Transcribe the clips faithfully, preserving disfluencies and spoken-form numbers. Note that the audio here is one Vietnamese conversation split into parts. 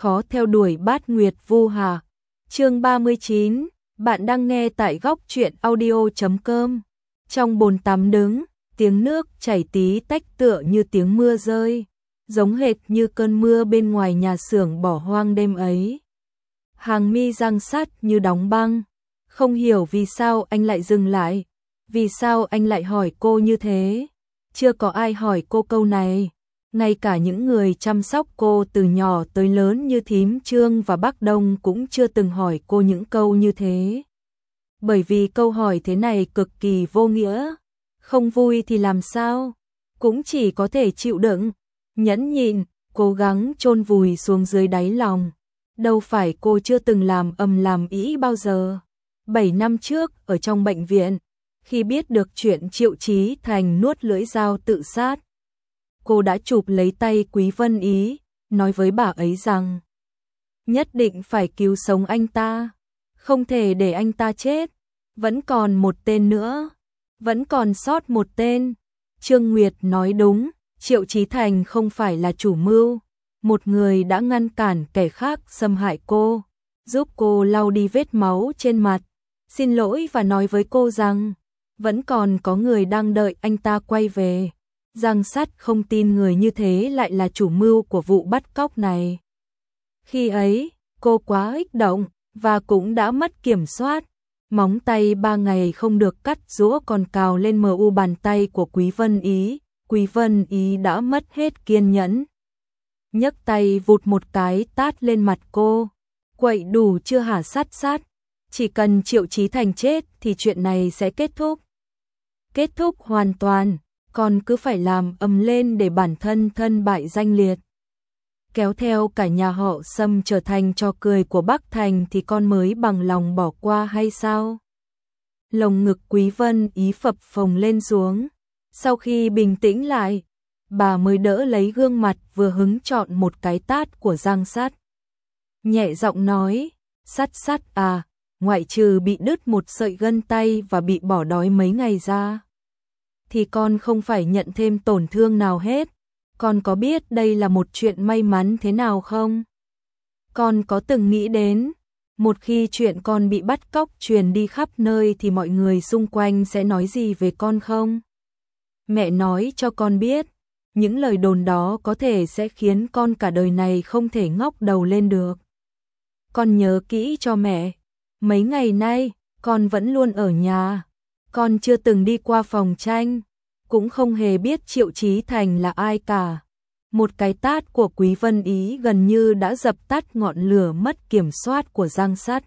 khó theo đuổi bát nguyệt vu hà. Chương ba mươi chín, bạn đang nghe tại góc truyện audio chấm com. Trong bồn tắm đứng, tiếng nước chảy tí tách tựa như tiếng mưa rơi, giống hệt như cơn mưa bên ngoài nhà xưởng bỏ hoang đêm ấy. Hàng mi răng sắt như đóng băng, không hiểu vì sao anh lại dừng lại, vì sao anh lại hỏi cô như thế. Chưa có ai hỏi cô câu này, ngay cả những người chăm sóc cô từ nhỏ tới lớn như thím Trương và bác Đông cũng chưa từng hỏi cô những câu như thế. Bởi vì câu hỏi thế này cực kỳ vô nghĩa, không vui thì làm sao, cũng chỉ có thể chịu đựng, nhẫn nhịn, cố gắng chôn vùi xuống dưới đáy lòng. Đâu phải cô chưa từng làm ầm làm ĩ bao giờ. Bảy năm trước ở trong bệnh viện, khi biết được chuyện Triệu Chí Thành nuốt lưỡi dao tự sát, cô đã chụp lấy tay Quý Vân Ý, nói với bà ấy rằng nhất định phải cứu sống anh ta, không thể để anh ta chết. Vẫn còn một tên nữa, vẫn còn sót một tên. Trương Nguyệt nói đúng, Triệu Chí Thành không phải là chủ mưu, một người đã ngăn cản kẻ khác xâm hại cô, giúp cô lau đi vết máu trên mặt, xin lỗi và nói với cô rằng vẫn còn có người đang đợi anh ta quay về. Giang Sắt không tin người như thế lại là chủ mưu của vụ bắt cóc này. Khi ấy, cô quá kích động và cũng đã mất kiểm soát. Móng tay ba ngày không được cắt rũa còn cào lên mờ u bàn tay của Quý Vân Ý. Quý Vân Ý đã mất hết kiên nhẫn, nhấc tay vụt một cái tát lên mặt cô. Quậy đủ chưa hả Sắt Sắt? Chỉ cần Triệu Chí Thành chết thì chuyện này sẽ kết thúc. Kết thúc hoàn toàn, còn cứ phải làm ầm lên để bản thân thân bại danh liệt, kéo theo cả nhà họ Sâm trở thành trò cười của Bắc Thành thì con mới bằng lòng bỏ qua hay sao? Lồng ngực Quý Vân Ý phập phồng lên xuống. Sau khi bình tĩnh lại, bà mới đỡ lấy gương mặt vừa hứng chọn một cái tát của Giang Sắt. Nhẹ giọng nói, Sắt Sắt à, ngoại trừ bị đứt một sợi gân tay và bị bỏ đói mấy ngày ra, thì con không phải nhận thêm tổn thương nào hết. Con có biết đây là một chuyện may mắn thế nào không? Con có từng nghĩ đến, một khi chuyện con bị bắt cóc truyền đi khắp nơi thì mọi người xung quanh sẽ nói gì về con không? Mẹ nói cho con biết, những lời đồn đó có thể sẽ khiến con cả đời này không thể ngóc đầu lên được. Con nhớ kỹ cho mẹ, mấy ngày nay, con vẫn luôn ở nhà, con chưa từng đi qua phòng tranh, cũng không hề biết Triệu Chí Thành là ai cả. Một cái tát của Quý Vân Ý gần như đã dập tắt ngọn lửa mất kiểm soát của Giang Sắt.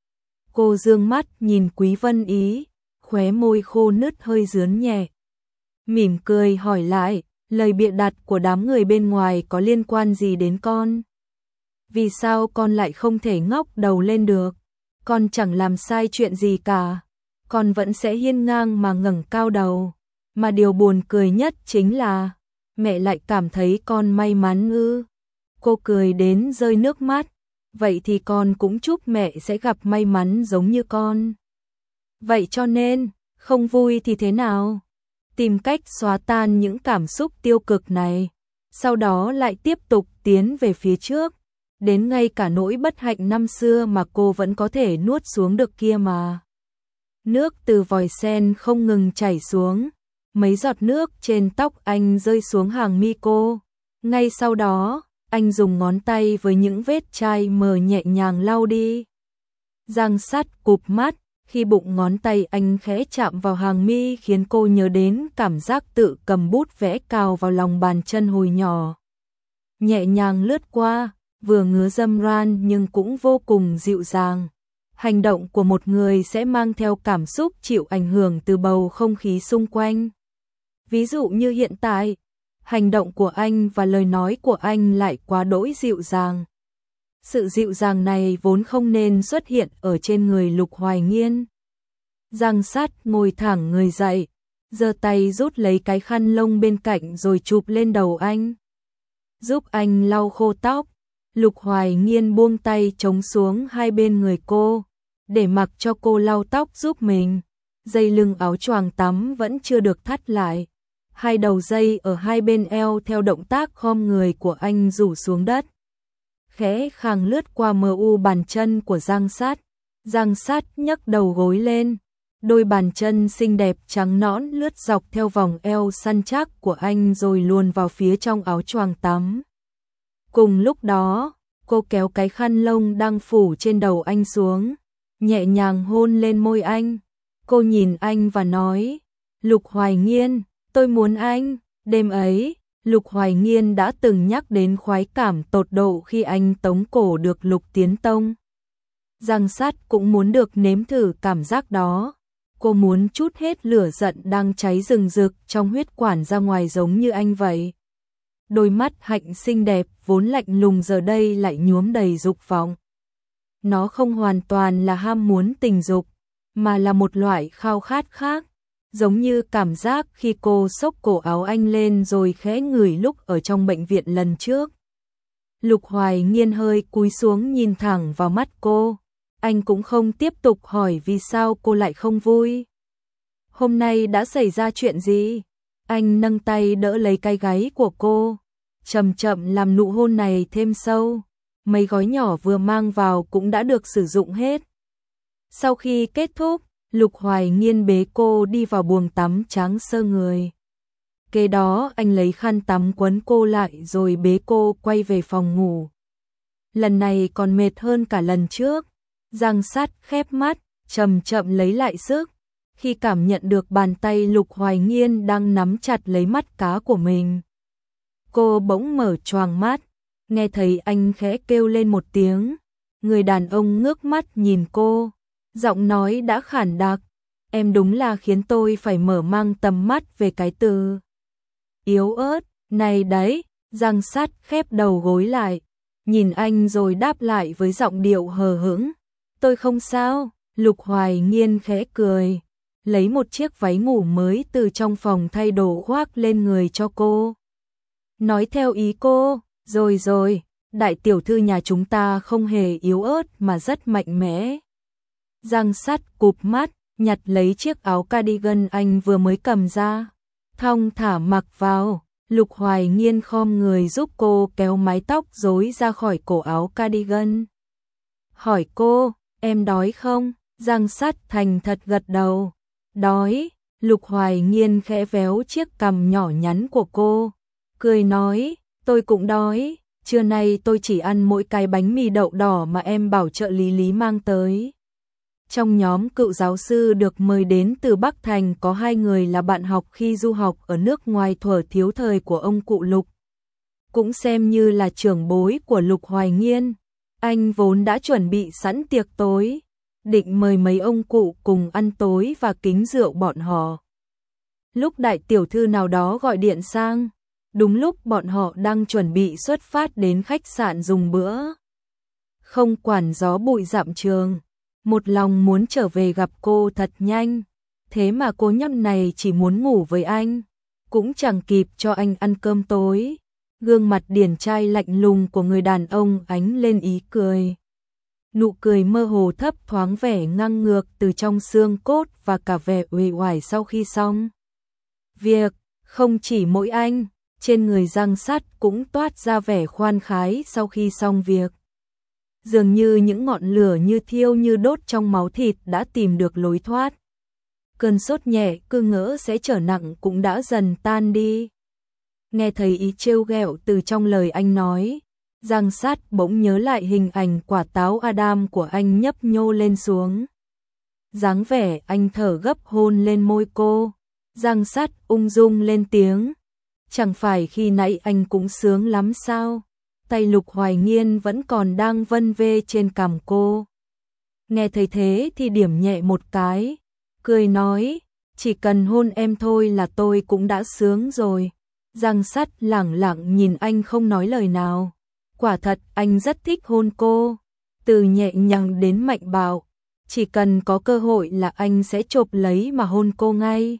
Cô dương mắt nhìn Quý Vân Ý, khóe môi khô nứt hơi rướn nhẹ. Mỉm cười hỏi lại, lời bịa đặt của đám người bên ngoài có liên quan gì đến con? Vì sao con lại không thể ngóc đầu lên được? Con chẳng làm sai chuyện gì cả, con vẫn sẽ hiên ngang mà ngẩng cao đầu. Mà điều buồn cười nhất chính là mẹ lại cảm thấy con may mắn ư? Cô cười đến rơi nước mắt. Vậy thì con cũng chúc mẹ sẽ gặp may mắn giống như con. Vậy cho nên, không vui thì thế nào? Tìm cách xóa tan những cảm xúc tiêu cực này, sau đó lại tiếp tục tiến về phía trước. Đến ngay cả nỗi bất hạnh năm xưa mà cô vẫn có thể nuốt xuống được kia mà. Nước từ vòi sen không ngừng chảy xuống. Mấy giọt nước trên tóc anh rơi xuống hàng mi cô. Ngay sau đó, anh dùng ngón tay với những vết chai mờ nhẹ nhàng lau đi. Giang Sắt cụp mắt, khi bụng ngón tay anh khẽ chạm vào hàng mi khiến cô nhớ đến cảm giác tự cầm bút vẽ cào vào lòng bàn chân hồi nhỏ. Nhẹ nhàng lướt qua, vừa ngứa dâm ran nhưng cũng vô cùng dịu dàng. Hành động của một người sẽ mang theo cảm xúc chịu ảnh hưởng từ bầu không khí xung quanh. Ví dụ như hiện tại, hành động của anh và lời nói của anh lại quá đỗi dịu dàng. Sự dịu dàng này vốn không nên xuất hiện ở trên người Lục Hoài Nghiên. Giang Sắt ngồi thẳng người dậy, giơ tay rút lấy cái khăn lông bên cạnh rồi chụp lên đầu anh, giúp anh lau khô tóc. Lục Hoài Nghiên buông tay chống xuống hai bên người cô, để mặc cho cô lau tóc giúp mình. Dây lưng áo choàng tắm vẫn chưa được thắt lại. Hai đầu dây ở hai bên eo theo động tác khom người của anh rủ xuống đất. khẽ khàng lướt qua mờ u bàn chân của Giang Sát. Giang Sát nhấc đầu gối lên, đôi bàn chân xinh đẹp trắng nõn lướt dọc theo vòng eo săn chắc của anh rồi luồn vào phía trong áo choàng tắm. Cùng lúc đó, cô kéo cái khăn lông đang phủ trên đầu anh xuống, nhẹ nhàng hôn lên môi anh. Cô nhìn anh và nói, Lục Hoài Nghiên, tôi muốn anh. Đêm ấy, Lục Hoài Nghiên đã từng nhắc đến khoái cảm tột độ khi anh tống cổ được Lục Tiến Tông. Giang Sát cũng muốn được nếm thử cảm giác đó. Cô muốn trút hết lửa giận đang cháy rừng rực trong huyết quản ra ngoài giống như anh vậy. Đôi mắt hạnh xinh đẹp vốn lạnh lùng giờ đây lại nhuốm đầy dục vọng. Nó không hoàn toàn là ham muốn tình dục, mà là một loại khao khát khác, giống như cảm giác khi cô xốc cổ áo anh lên rồi khẽ ngửi lúc ở trong bệnh viện lần trước. Lục Hoài Nghiên hơi cúi xuống nhìn thẳng vào mắt cô. Anh cũng không tiếp tục hỏi vì sao cô lại không vui. Hôm nay đã xảy ra chuyện gì? Anh nâng tay đỡ lấy cái gáy của cô, chậm chậm làm nụ hôn này thêm sâu. Mấy gói nhỏ vừa mang vào cũng đã được sử dụng hết. Sau khi kết thúc, Lục Hoài Nghiên bế cô đi vào buồng tắm trắng sơ người. Kế đó anh lấy khăn tắm quấn cô lại rồi bế cô quay về phòng ngủ. Lần này còn mệt hơn cả lần trước. Giang Sát khép mắt, chậm chậm lấy lại sức. Khi cảm nhận được bàn tay Lục Hoài Nghiên đang nắm chặt lấy mắt cá của mình, cô bỗng mở choàng mắt, nghe thấy anh khẽ kêu lên một tiếng. Người đàn ông ngước mắt nhìn cô, giọng nói đã khản đặc, em đúng là khiến tôi phải mở mang tầm mắt về cái từ yếu ớt này đấy. Giang Sát khép đầu gối lại, nhìn anh rồi đáp lại với giọng điệu hờ hững, tôi không sao. Lục Hoài Nghiên khẽ cười, lấy một chiếc váy ngủ mới từ trong phòng thay đồ khoác lên người cho cô. Nói theo ý cô, rồi rồi, đại tiểu thư nhà chúng ta không hề yếu ớt mà rất mạnh mẽ. Giang Sát cụp mắt, nhặt lấy chiếc áo cardigan anh vừa mới cầm ra, thong thả mặc vào. Lục Hoài Nghiên khom người giúp cô kéo mái tóc rối ra khỏi cổ áo cardigan. Hỏi cô, em đói không? Giang Sát thành thật gật đầu. Đói. Lục Hoài Nghiên khẽ véo chiếc cằm nhỏ nhắn của cô, cười nói, tôi cũng đói. Trưa nay tôi chỉ ăn mỗi cái bánh mì đậu đỏ mà em bảo trợ lý Lý mang tới. Trong nhóm cựu giáo sư được mời đến từ Bắc Thành có hai người là bạn học khi du học ở nước ngoài thuở thiếu thời của ông cụ Lục. Cũng xem như là trưởng bối của Lục Hoài Nghiên. Anh vốn đã chuẩn bị sẵn tiệc tối, định mời mấy ông cụ cùng ăn tối và kính rượu bọn họ. Lúc đại tiểu thư nào đó gọi điện sang, đúng lúc bọn họ đang chuẩn bị xuất phát đến khách sạn dùng bữa. Không quản gió bụi dặm trường, một lòng muốn trở về gặp cô thật nhanh, thế mà cô nhóc này chỉ muốn ngủ với anh, cũng chẳng kịp cho anh ăn cơm tối. Gương mặt điển trai lạnh lùng của người đàn ông ánh lên ý cười. Nụ cười mơ hồ thấp thoáng vẻ ngang ngược từ trong xương cốt và cả vẻ uể oải sau khi xong việc. Không chỉ mỗi anh, trên người Giang Sát cũng toát ra vẻ khoan khái sau khi xong việc. Dường như những ngọn lửa như thiêu như đốt trong máu thịt đã tìm được lối thoát. Cơn sốt nhẹ cứ ngỡ sẽ trở nặng cũng đã dần tan đi. Nghe thấy ý trêu ghẹo từ trong lời anh nói, Giang Sát bỗng nhớ lại hình ảnh quả táo Adam của anh nhấp nhô lên xuống. Dáng vẻ anh thở gấp hôn lên môi cô. Giang Sát ung dung lên tiếng, chẳng phải khi nãy anh cũng sướng lắm sao? Tay Lục Hoài Nghiên vẫn còn đang vân vê trên cằm cô. Nghe thấy thế thì điểm nhẹ một cái, cười nói, chỉ cần hôn em thôi là tôi cũng đã sướng rồi. Giang Sát lẳng lặng nhìn anh không nói lời nào. Quả thật anh rất thích hôn cô, từ nhẹ nhàng đến mạnh bạo, chỉ cần có cơ hội là anh sẽ chộp lấy mà hôn cô ngay.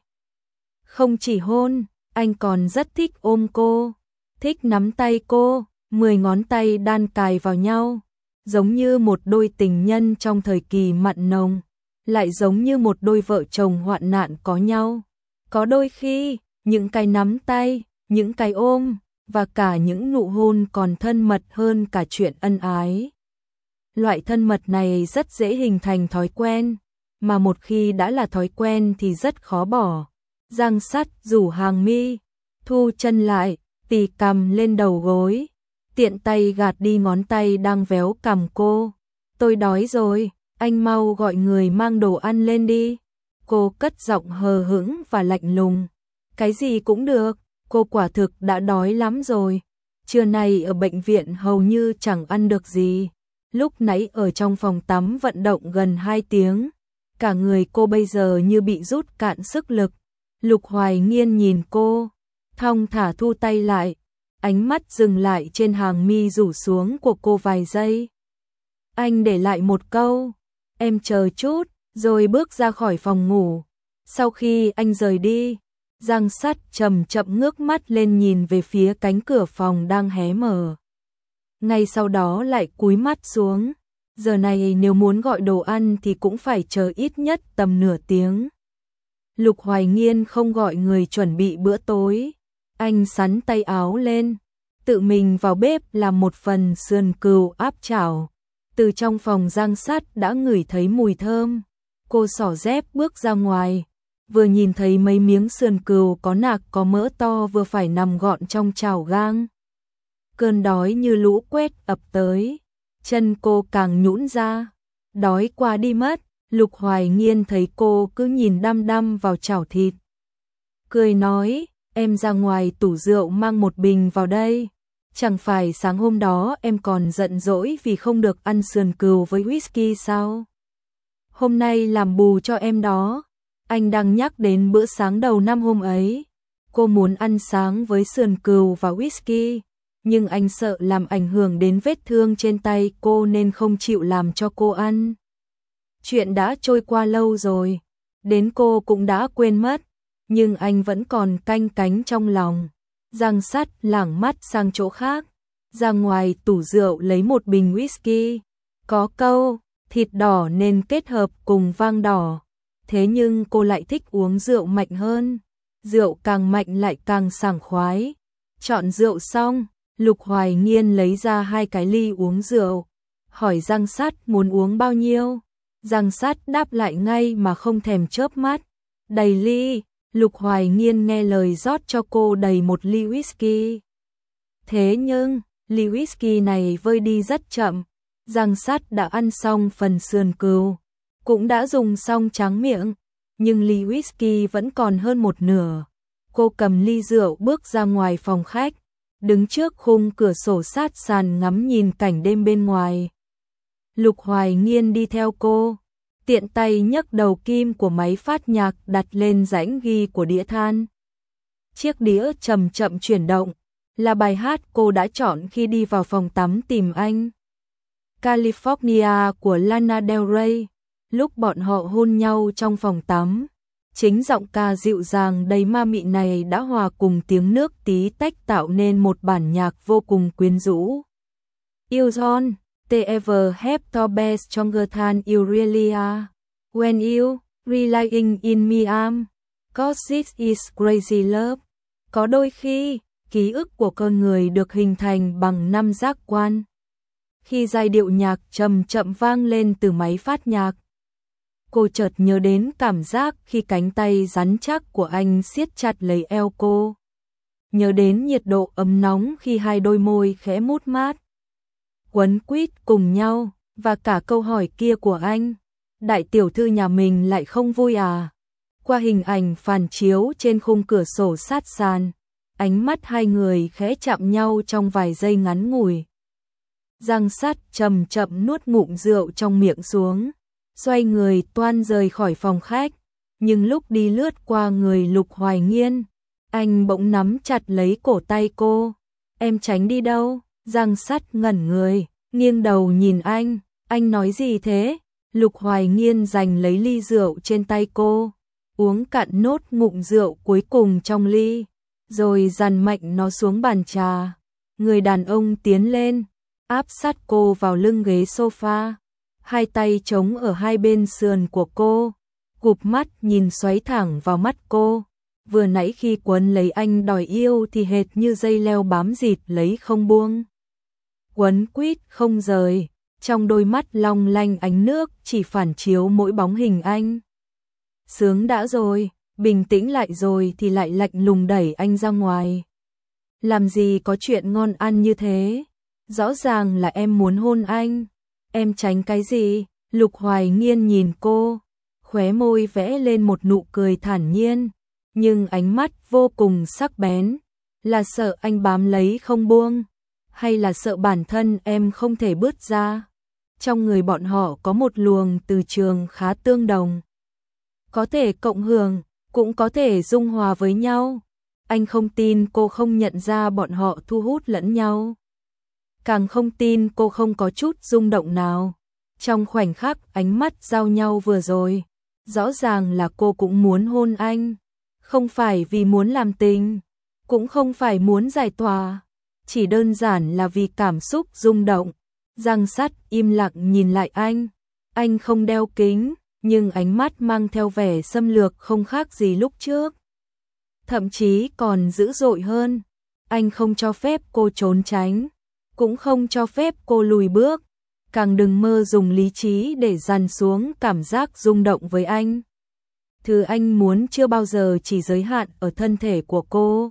Không chỉ hôn, anh còn rất thích ôm cô, thích nắm tay cô, mười ngón tay đan cài vào nhau, giống như một đôi tình nhân trong thời kỳ mặn nồng, lại giống như một đôi vợ chồng hoạn nạn có nhau. Có đôi khi, những cái nắm tay, những cái ôm, và cả những nụ hôn còn thân mật hơn cả chuyện ân ái. Loại thân mật này rất dễ hình thành thói quen, mà một khi đã là thói quen thì rất khó bỏ. Giang Sắt rủ hàng mi, thu chân lại, tì cằm lên đầu gối, tiện tay gạt đi ngón tay đang véo cằm cô. Tôi đói rồi, anh mau gọi người mang đồ ăn lên đi. Cô cất giọng hờ hững và lạnh lùng. Cái gì cũng được, cô quả thực đã đói lắm rồi. Trưa nay ở bệnh viện hầu như chẳng ăn được gì. Lúc nãy ở trong phòng tắm vận động gần hai tiếng. Cả người cô bây giờ như bị rút cạn sức lực. Lục Hoài Nghiên nhìn cô, thong thả thu tay lại. Ánh mắt dừng lại trên hàng mi rủ xuống của cô vài giây. Anh để lại một câu, em chờ chút, rồi bước ra khỏi phòng ngủ. Sau khi anh rời đi, Giang Sắt chậm chậm ngước mắt lên nhìn về phía cánh cửa phòng đang hé mở. Ngay sau đó lại cúi mắt xuống. Giờ này nếu muốn gọi đồ ăn thì cũng phải chờ ít nhất tầm nửa tiếng. Lục Hoài Nghiên không gọi người chuẩn bị bữa tối. Anh xắn tay áo lên, tự mình vào bếp làm một phần sườn cừu áp chảo. Từ trong phòng Giang Sắt đã ngửi thấy mùi thơm. Cô xỏ dép bước ra ngoài, vừa nhìn thấy mấy miếng sườn cừu có nạc có mỡ to vừa phải nằm gọn trong chảo gang. Cơn đói như lũ quét ập tới, chân cô càng nhũn ra. Đói quá đi mất. Lục Hoài Nghiên thấy cô cứ nhìn đăm đăm vào chảo thịt, cười nói, em ra ngoài tủ rượu mang một bình vào đây. Chẳng phải sáng hôm đó em còn giận dỗi vì không được ăn sườn cừu với whisky sao? Hôm nay làm bù cho em đó. Anh đang nhắc đến bữa sáng đầu năm hôm ấy. Cô muốn ăn sáng với sườn cừu và whisky, nhưng anh sợ làm ảnh hưởng đến vết thương trên tay cô nên không chịu làm cho cô ăn. Chuyện đã trôi qua lâu rồi, đến cô cũng đã quên mất, nhưng anh vẫn còn canh cánh trong lòng. Giang Sắt lảng mắt sang chỗ khác, ra ngoài tủ rượu lấy một bình whisky. Có câu, thịt đỏ nên kết hợp cùng vang đỏ. Thế nhưng cô lại thích uống rượu mạnh hơn. Rượu càng mạnh lại càng sảng khoái. Chọn rượu xong, Lục Hoài Nghiên lấy ra hai cái ly uống rượu. Hỏi Giang Sắt muốn uống bao nhiêu. Giang Sắt đáp lại ngay mà không thèm chớp mắt. Đầy ly. Lục Hoài Nghiên nghe lời rót cho cô đầy một ly whisky. Thế nhưng, ly whisky này vơi đi rất chậm. Giang Sắt đã ăn xong phần sườn cừu, cũng đã dùng xong tráng miệng, nhưng ly whisky vẫn còn hơn một nửa. Cô cầm ly rượu bước ra ngoài phòng khách, đứng trước khung cửa sổ sát sàn ngắm nhìn cảnh đêm bên ngoài. Lục Hoài Nghiên đi theo cô, tiện tay nhấc đầu kim của máy phát nhạc đặt lên rãnh ghi của đĩa than. Chiếc đĩa chậm chậm chuyển động, là bài hát cô đã chọn khi đi vào phòng tắm tìm anh. California của Lana Del Rey. Lúc bọn họ hôn nhau trong phòng tắm, chính giọng ca dịu dàng đầy ma mị này đã hòa cùng tiếng nước tí tách tạo nên một bản nhạc vô cùng quyến rũ. You don't ever have to be stronger than you really are. When you relying in me I'm, 'cause this is crazy love. Có đôi khi, ký ức của con người được hình thành bằng năm giác quan. Khi giai điệu nhạc chậm chậm vang lên từ máy phát nhạc, cô chợt nhớ đến cảm giác khi cánh tay rắn chắc của anh siết chặt lấy eo cô. Nhớ đến nhiệt độ ấm nóng khi hai đôi môi khẽ mút mát, quấn quýt cùng nhau, và cả câu hỏi kia của anh, đại tiểu thư nhà mình lại không vui à? Qua hình ảnh phản chiếu trên khung cửa sổ sát sàn, ánh mắt hai người khẽ chạm nhau trong vài giây ngắn ngủi. Giang Sắt chậm chậm nuốt ngụm rượu trong miệng xuống, xoay người toan rời khỏi phòng khách, nhưng lúc đi lướt qua người Lục Hoài Nghiên, anh bỗng nắm chặt lấy cổ tay cô. Em tránh đi đâu? Giang Sắt ngẩn người, nghiêng đầu nhìn anh. Anh nói gì thế? Lục Hoài Nghiên giành lấy ly rượu trên tay cô, uống cạn nốt ngụm rượu cuối cùng trong ly, rồi dằn mạnh nó xuống bàn trà. Người đàn ông tiến lên, áp sát cô vào lưng ghế sofa, hai tay chống ở hai bên sườn của cô, cụp mắt nhìn xoáy thẳng vào mắt cô. vừa nãy khi quấn lấy anh đòi yêu thì hệt như dây leo bám dịt lấy không buông. Quấn quýt không rời, trong đôi mắt long lanh ánh nước chỉ phản chiếu mỗi bóng hình anh. Sướng đã rồi, bình tĩnh lại rồi thì lại lạnh lùng đẩy anh ra ngoài. Làm gì có chuyện ngon ăn như thế? Rõ ràng là em muốn hôn anh. Em tránh cái gì? Lục Hoài Nghiên nhìn cô, khóe môi vẽ lên một nụ cười thản nhiên, nhưng ánh mắt vô cùng sắc bén. Là sợ anh bám lấy không buông, hay là sợ bản thân em không thể bứt ra? Trong người bọn họ có một luồng từ trường khá tương đồng. Có thể cộng hưởng, cũng có thể dung hòa với nhau. Anh không tin cô không nhận ra bọn họ thu hút lẫn nhau. Càng không tin cô không có chút rung động nào. Trong khoảnh khắc ánh mắt giao nhau vừa rồi, rõ ràng là cô cũng muốn hôn anh. Không phải vì muốn làm tình, cũng không phải muốn giải tỏa, chỉ đơn giản là vì cảm xúc rung động. Giang Sắt im lặng nhìn lại anh. Anh không đeo kính, nhưng ánh mắt mang theo vẻ xâm lược không khác gì lúc trước. Thậm chí còn dữ dội hơn. Anh không cho phép cô trốn tránh, cũng không cho phép cô lùi bước. Càng đừng mơ dùng lý trí để dằn xuống cảm giác rung động với anh. Thứ anh muốn chưa bao giờ chỉ giới hạn ở thân thể của cô.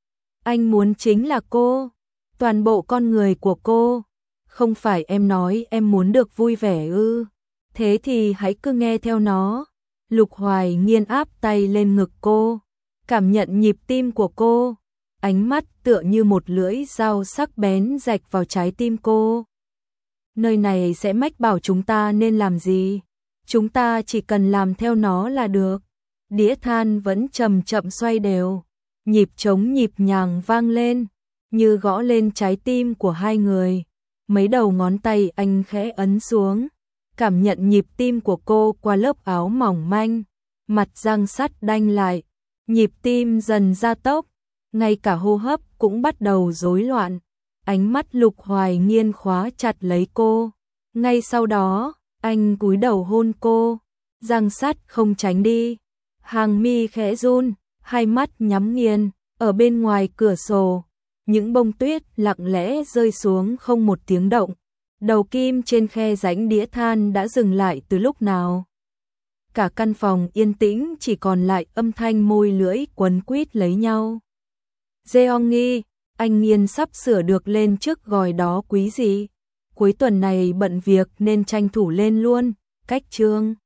Anh muốn chính là cô, toàn bộ con người của cô. Không phải em nói em muốn được vui vẻ ư? Thế thì hãy cứ nghe theo nó. Lục Hoài Nghiên áp tay lên ngực cô, cảm nhận nhịp tim của cô. Ánh mắt tựa như một lưỡi dao sắc bén rạch vào trái tim cô. Nơi này sẽ mách bảo chúng ta nên làm gì. Chúng ta chỉ cần làm theo nó là được. Đĩa than vẫn chậm chậm xoay đều. Nhịp trống nhịp nhàng vang lên, như gõ lên trái tim của hai người. Mấy đầu ngón tay anh khẽ ấn xuống, cảm nhận nhịp tim của cô qua lớp áo mỏng manh. Mặt Giang Sắt đanh lại, nhịp tim dần gia tốc, ngay cả hô hấp cũng bắt đầu rối loạn. Ánh mắt Lục Hoài Nghiên khóa chặt lấy cô. Ngay sau đó, anh cúi đầu hôn cô. Giang Sắt không tránh đi, hàng mi khẽ run, hai mắt nhắm nghiền. Ở bên ngoài cửa sổ, những bông tuyết lặng lẽ rơi xuống không một tiếng động. Đầu kim trên khe rãnh đĩa than đã dừng lại từ lúc nào. Cả căn phòng yên tĩnh, chỉ còn lại âm thanh môi lưỡi quấn quýt lấy nhau. Jeonggi, anh Nghiên sắp sửa được lên trước gòi đó quý gì. Cuối tuần này bận việc nên tranh thủ lên luôn. Cách chương